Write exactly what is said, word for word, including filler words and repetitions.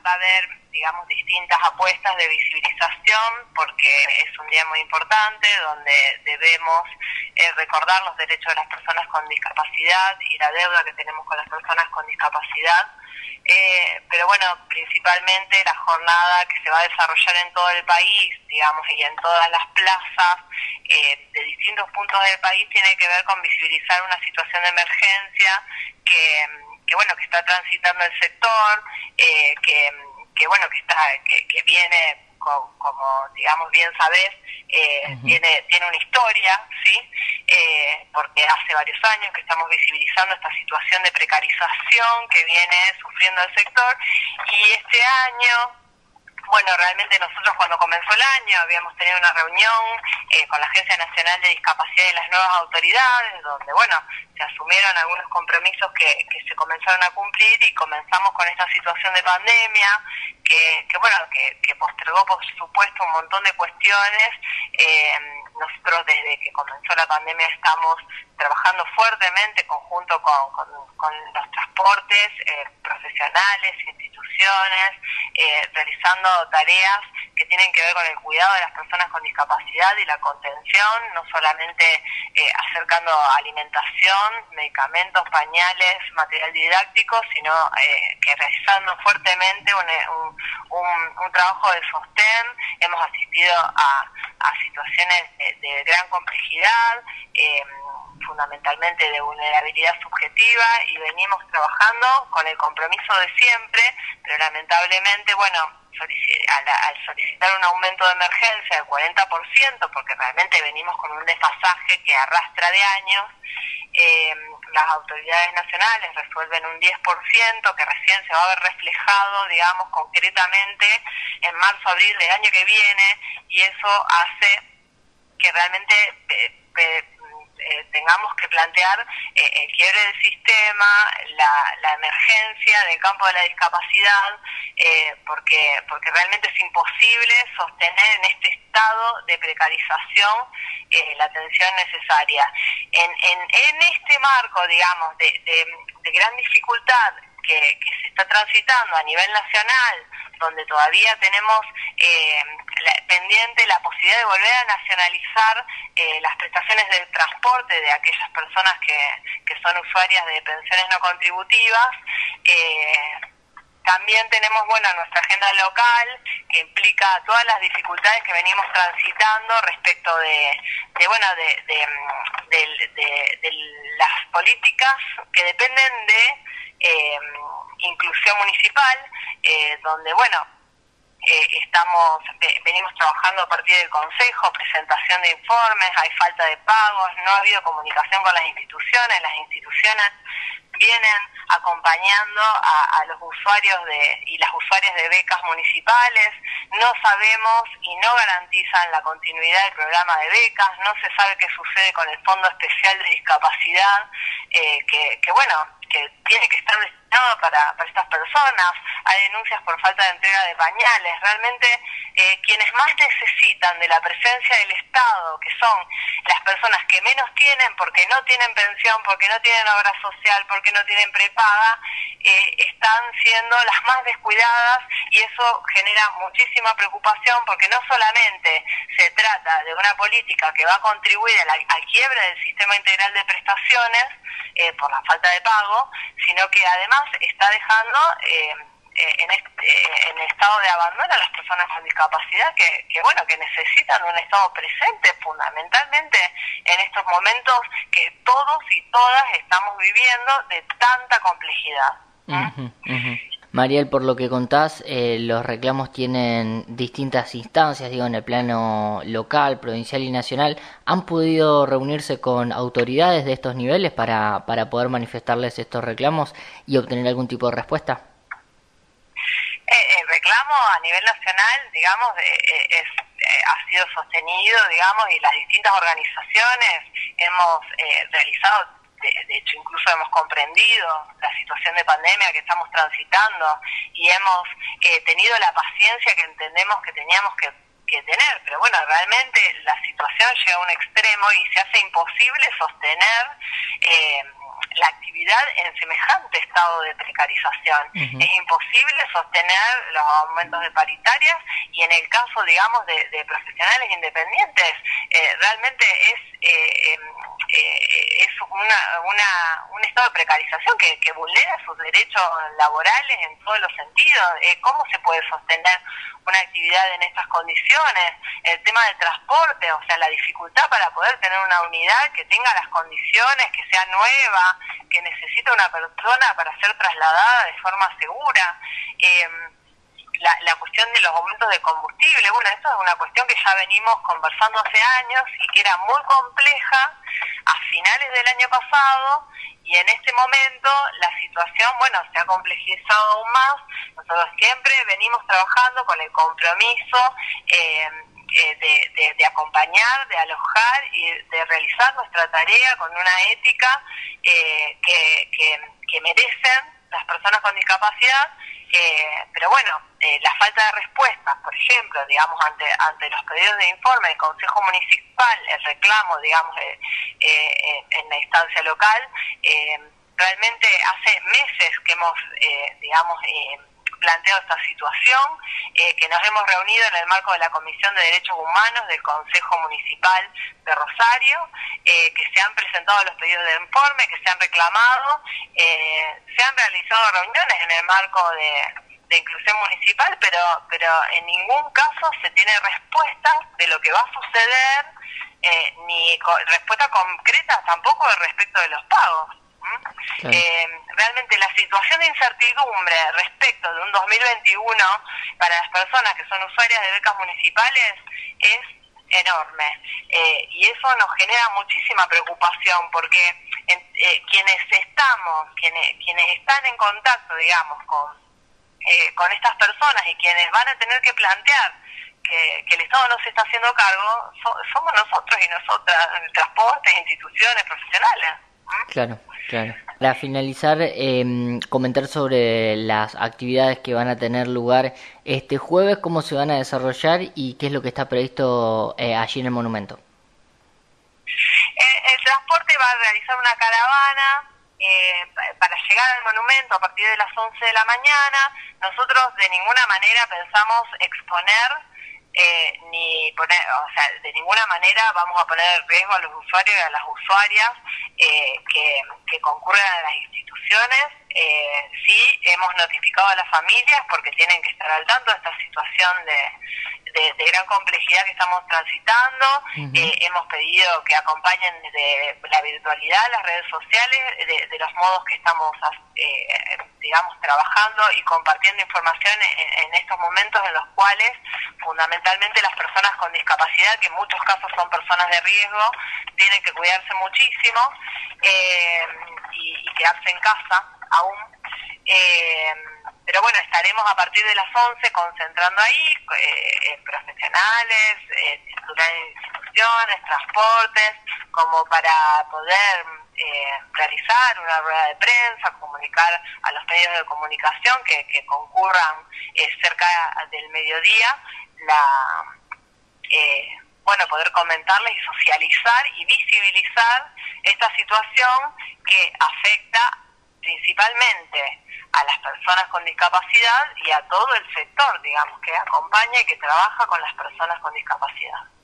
va a haber, digamos, distintas apuestas de visibilización, porque es un día muy importante donde debemos eh, recordar los derechos de las personas con discapacidad y la deuda que tenemos con las personas con discapacidad. Eh, pero bueno, principalmente la jornada que se va a desarrollar en todo el país, digamos, y en todas las plazas eh, de distintos puntos del país, tiene que ver con visibilizar una situación de emergencia que, que bueno, que está transitando el sector, eh, que, que bueno, que está, que, que viene, con, como digamos bien sabés, eh, uh-huh. tiene, tiene una historia, ¿sí? Eh, porque hace varios años que estamos visibilizando esta situación de precarización que viene sufriendo el sector, y este año, bueno, realmente nosotros cuando comenzó el año habíamos tenido una reunión eh, con la Agencia Nacional de Discapacidad y las nuevas autoridades, donde, bueno, se asumieron algunos compromisos que, que se comenzaron a cumplir, y comenzamos con esta situación de pandemia, que, que bueno, que, que postergó, por supuesto, un montón de cuestiones. Eh, nosotros desde que comenzó la pandemia estamos trabajando fuertemente conjunto con, con, con los transportes, eh, profesionales, instituciones, eh, realizando tareas que tienen que ver con el cuidado de las personas con discapacidad y la contención, no solamente eh, acercando alimentación, medicamentos, pañales, material didáctico, sino eh, que realizando fuertemente un, un, un, un trabajo de sostén. Hemos asistido a, a situaciones de, de gran complejidad, eh, fundamentalmente de vulnerabilidad subjetiva, y venimos trabajando con el compromiso de siempre, pero lamentablemente, bueno, al, al solicitar un aumento de emergencia del cuarenta por ciento, porque realmente venimos con un desfasaje que arrastra de años, eh, las autoridades nacionales resuelven un diez por ciento que recién se va a ver reflejado, digamos, concretamente en marzo, abril del año que viene, y eso hace que realmente eh, eh, Eh, tengamos que plantear eh, el quiebre del sistema, la, la emergencia del campo de la discapacidad, eh, porque porque realmente es imposible sostener en este estado de precarización eh, la atención necesaria. En, en, en este marco, digamos, de, de, de gran dificultad que, que se está transitando a nivel nacional, donde todavía tenemos eh, la, pendiente la posibilidad de volver a nacionalizar eh, las prestaciones del transporte de aquellas personas que, que son usuarias de pensiones no contributivas. Eh, también tenemos, bueno, nuestra agenda local, que implica todas las dificultades que venimos transitando respecto de, de bueno, de, de, de, de, de las políticas que dependen de eh, inclusión municipal, eh, donde, bueno, eh, estamos eh, venimos trabajando a partir del Consejo, presentación de informes, hay falta de pagos, no ha habido comunicación con las instituciones, las instituciones vienen acompañando a, a los usuarios de y las usuarias de becas municipales, no sabemos y no garantizan la continuidad del programa de becas, no se sabe qué sucede con el Fondo Especial de Discapacidad, eh, que, que bueno, que tiene que estar destinado para, para estas personas. Hay denuncias por falta de entrega de pañales. Realmente eh, quienes más necesitan de la presencia del Estado, que son las personas que menos tienen porque no tienen pensión, porque no tienen obra social, porque no tienen prepaga, eh, están siendo las más descuidadas, y eso genera muchísima preocupación, porque no solamente se trata de una política que va a contribuir a la, al quiebre del sistema integral de prestaciones eh, por la falta de pago, sino que además está dejando eh, en, este, en estado de abandono a las personas con discapacidad que, que bueno que necesitan un Estado presente fundamentalmente en estos momentos que todos y todas estamos viviendo de tanta complejidad. ¿eh? Uh-huh, uh-huh. Mariel, por lo que contás, eh, los reclamos tienen distintas instancias, digo, en el plano local, provincial y nacional. ¿Han podido reunirse con autoridades de estos niveles para, para poder manifestarles estos reclamos y obtener algún tipo de respuesta? Eh, el reclamo a nivel nacional, digamos, eh, es, eh, ha sido sostenido, digamos, y las distintas organizaciones hemos eh, realizado. De, de hecho, incluso hemos comprendido la situación de pandemia que estamos transitando y hemos eh, tenido la paciencia que entendemos que teníamos que, que tener. Pero bueno, realmente la situación llega a un extremo y se hace imposible sostener eh, la actividad en semejante estado de precarización. Uh-huh. Es imposible sostener los aumentos de paritarias y en el caso, digamos, de, de profesionales independientes, eh, realmente es eh, eh, es una, una un estado de precarización que, que vulnera sus derechos laborales en todos los sentidos. Eh, ¿Cómo se puede sostener una actividad en estas condiciones? El tema del transporte, o sea, la dificultad para poder tener una unidad que tenga las condiciones, que sea nueva, que necesita una persona para ser trasladada de forma segura. Eh, La, la cuestión de los aumentos de combustible, bueno, esto es una cuestión que ya venimos conversando hace años y que era muy compleja a finales del año pasado, y en este momento la situación, bueno, se ha complejizado aún más. Nosotros siempre venimos trabajando con el compromiso eh, eh, de, de, de acompañar, de alojar y de realizar nuestra tarea con una ética eh, que, que, que merecen las personas con discapacidad. Eh, pero bueno, eh, la falta de respuestas, por ejemplo, digamos, ante ante los pedidos de informe del Consejo Municipal, el reclamo, digamos, eh, eh, en la instancia local, eh, realmente hace meses que hemos, eh, digamos, eh, planteado esta situación, eh, que nos hemos reunido en el marco de la Comisión de Derechos Humanos del Consejo Municipal de Rosario, eh, que se han presentado los pedidos de informe, que se han reclamado, eh, se han realizado reuniones en el marco de, de inclusión municipal, pero, pero en ningún caso se tiene respuesta de lo que va a suceder, eh, ni co- respuesta concreta tampoco respecto de los pagos. Claro. Eh, realmente la situación de incertidumbre respecto de un dos mil veintiuno para las personas que son usuarias de becas municipales es enorme, eh, y eso nos genera muchísima preocupación porque en, eh, quienes estamos, quienes, quienes están en contacto, digamos, con, eh, con estas personas y quienes van a tener que plantear que, que el Estado no se está haciendo cargo, so, somos nosotros y nosotras, transportes, instituciones, profesionales. ¿Mm? Claro. Claro. Para finalizar, eh, comentar sobre las actividades que van a tener lugar este jueves, cómo se van a desarrollar y qué es lo que está previsto eh, allí en el monumento. Eh, el transporte va a realizar una caravana eh, para llegar al monumento a partir de las once de la mañana. Nosotros de ninguna manera pensamos exponer Eh, ni poner, o sea, de ninguna manera vamos a poner en riesgo a los usuarios y a las usuarias eh, que, que concurren a las instituciones. Eh, sí, hemos notificado a las familias porque tienen que estar al tanto de esta situación de, de, de gran complejidad que estamos transitando. Uh-huh. Eh, hemos pedido que acompañen desde la virtualidad, las redes sociales, de, de los modos que estamos, eh, digamos, trabajando y compartiendo información en, en estos momentos en los cuales fundamentalmente las personas con discapacidad, que en muchos casos son personas de riesgo, tienen que cuidarse muchísimo eh, y, y quedarse en casa aún. Eh, pero bueno, estaremos a partir de las once concentrando ahí, eh, profesionales, eh, titulares de instituciones, transportes, como para poder eh, realizar una rueda de prensa, comunicar a los medios de comunicación que, que concurran eh, cerca del mediodía, la eh, bueno, poder comentarles y socializar y visibilizar esta situación que afecta principalmente a las personas con discapacidad y a todo el sector, digamos, que acompaña y que trabaja con las personas con discapacidad.